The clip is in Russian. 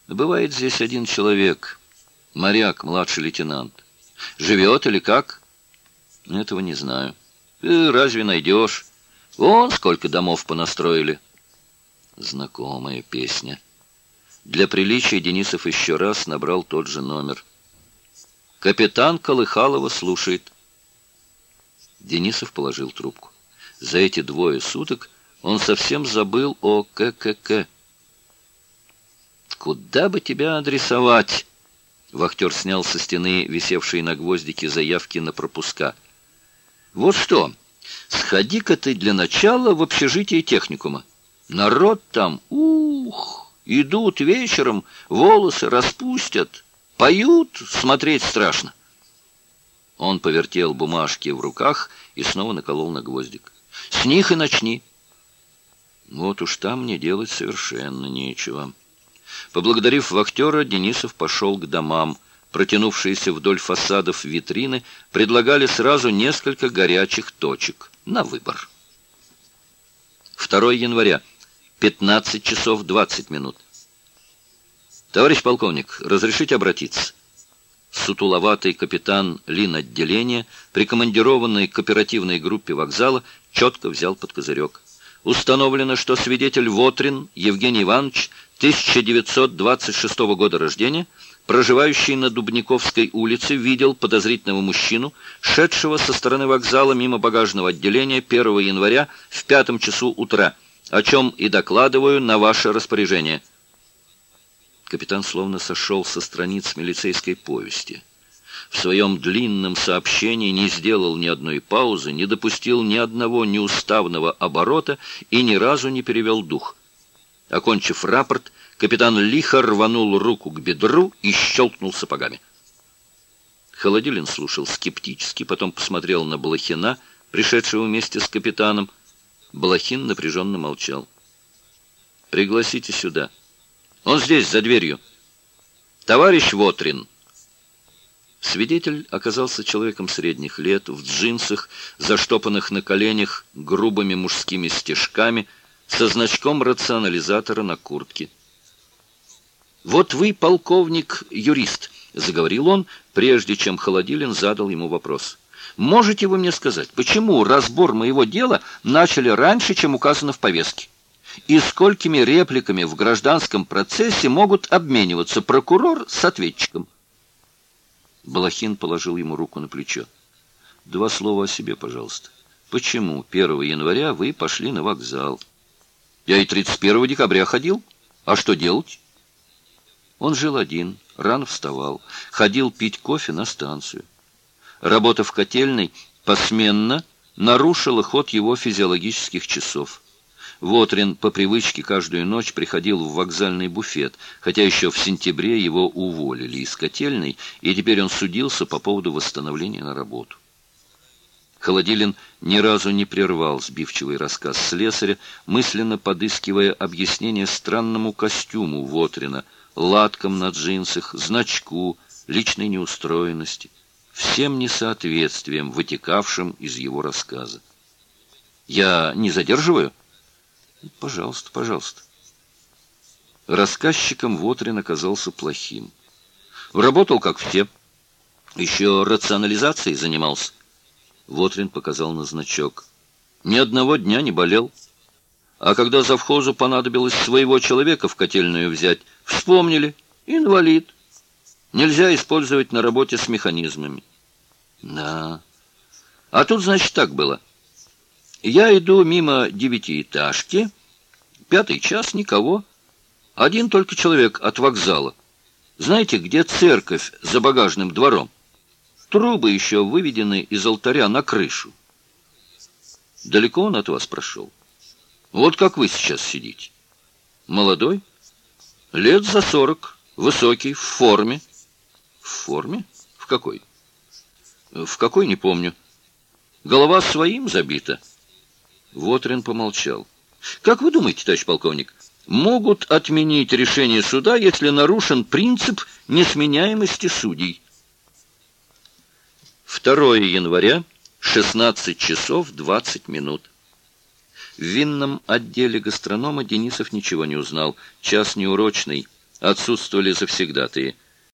Бывает здесь один человек, моряк, младший лейтенант. Живет или как? Этого не знаю. Разве найдешь? Вон сколько домов понастроили. Знакомая песня. Для приличия Денисов еще раз набрал тот же номер. Капитан Колыхалова слушает. Денисов положил трубку. За эти 2 суток он совсем забыл о ККК. «Куда бы тебя адресовать?» Вахтер снял со стены висевшие на гвоздике заявки на пропуска. «Вот что, сходи-ка ты для начала в общежитие техникума. Народ там, идут вечером, волосы распустят, поют, смотреть страшно». Он повертел бумажки в руках и снова наколол на гвоздик. «С них и начни». «Вот уж там мне делать совершенно нечего». Поблагодарив вахтера, Денисов пошел к домам. Протянувшиеся вдоль фасадов витрины предлагали сразу несколько горячих точек на выбор. 2 января, 15 часов 20 минут. Товарищ полковник, разрешите обратиться? Сутуловатый капитан линотделения, прикомандированный к оперативной группе вокзала, четко взял под козырек. Установлено, что свидетель Вотрин Евгений Иванович, 1926 года рождения, проживающий на Дубниковской улице, видел подозрительного мужчину, шедшего со стороны вокзала мимо багажного отделения 1 января в 5 часу утра, о чем и докладываю на ваше распоряжение. Капитан словно сошел со страниц милицейской повести. В своем длинном сообщении не сделал ни одной паузы, не допустил ни одного неуставного оборота и ни разу не перевел дух. Окончив рапорт, капитан лихо рванул руку к бедру и щелкнул сапогами. Холодилин слушал скептически, потом посмотрел на Блохина, пришедшего вместе с капитаном. Блохин напряженно молчал. «Пригласите сюда. Он здесь, за дверью. Товарищ Вотрин». Свидетель оказался человеком средних лет, в джинсах, заштопанных на коленях грубыми мужскими стежками, со значком рационализатора на куртке. «Вот вы, полковник, юрист», — заговорил он, прежде чем Холодилин задал ему вопрос. «Можете вы мне сказать, почему разбор моего дела начали раньше, чем указано в повестке? И сколькими репликами в гражданском процессе могут обмениваться прокурор с ответчиком?» Блохин положил ему руку на плечо. «2 слова о себе, пожалуйста. Почему 1 января вы пошли на вокзал?» «Я и 31 декабря ходил. А что делать?» Он жил один, рано вставал, ходил пить кофе на станцию. Работа в котельной посменно нарушила ход его физиологических часов. Вотрин по привычке каждую ночь приходил в вокзальный буфет, хотя еще в сентябре его уволили из котельной, и теперь он судился по поводу восстановления на работу. Холодилин ни разу не прервал сбивчивый рассказ слесаря, мысленно подыскивая объяснение странному костюму Вотрина, латкам на джинсах, значку, личной неустроенности, всем несоответствием, вытекавшим из его рассказа. «Я не задерживаю?» «Пожалуйста, пожалуйста». Рассказчиком Вотрин оказался плохим. Работал, как все. Еще рационализацией занимался. Вотрин показал на значок. Ни одного дня не болел. А когда завхозу понадобилось своего человека в котельную взять, вспомнили: инвалид. Нельзя использовать на работе с механизмами. Да. А тут, значит, так было. Я иду мимо 9-этажки, 5 час, никого. Один только человек от вокзала. Знаете, где церковь за багажным двором? Трубы еще выведены из алтаря на крышу. Далеко он от вас прошел? Вот как вы сейчас сидите. Молодой? Лет за 40, высокий, в форме. В форме? В какой? В какой, не помню. Голова своим забита. Вотрин помолчал. Как вы думаете, товарищ полковник, могут отменить решение суда, если нарушен принцип несменяемости судей? 2 января, 16 часов 20 минут. В винном отделе гастронома Денисов ничего не узнал. Час неурочный. Отсутствовали завсегдатые.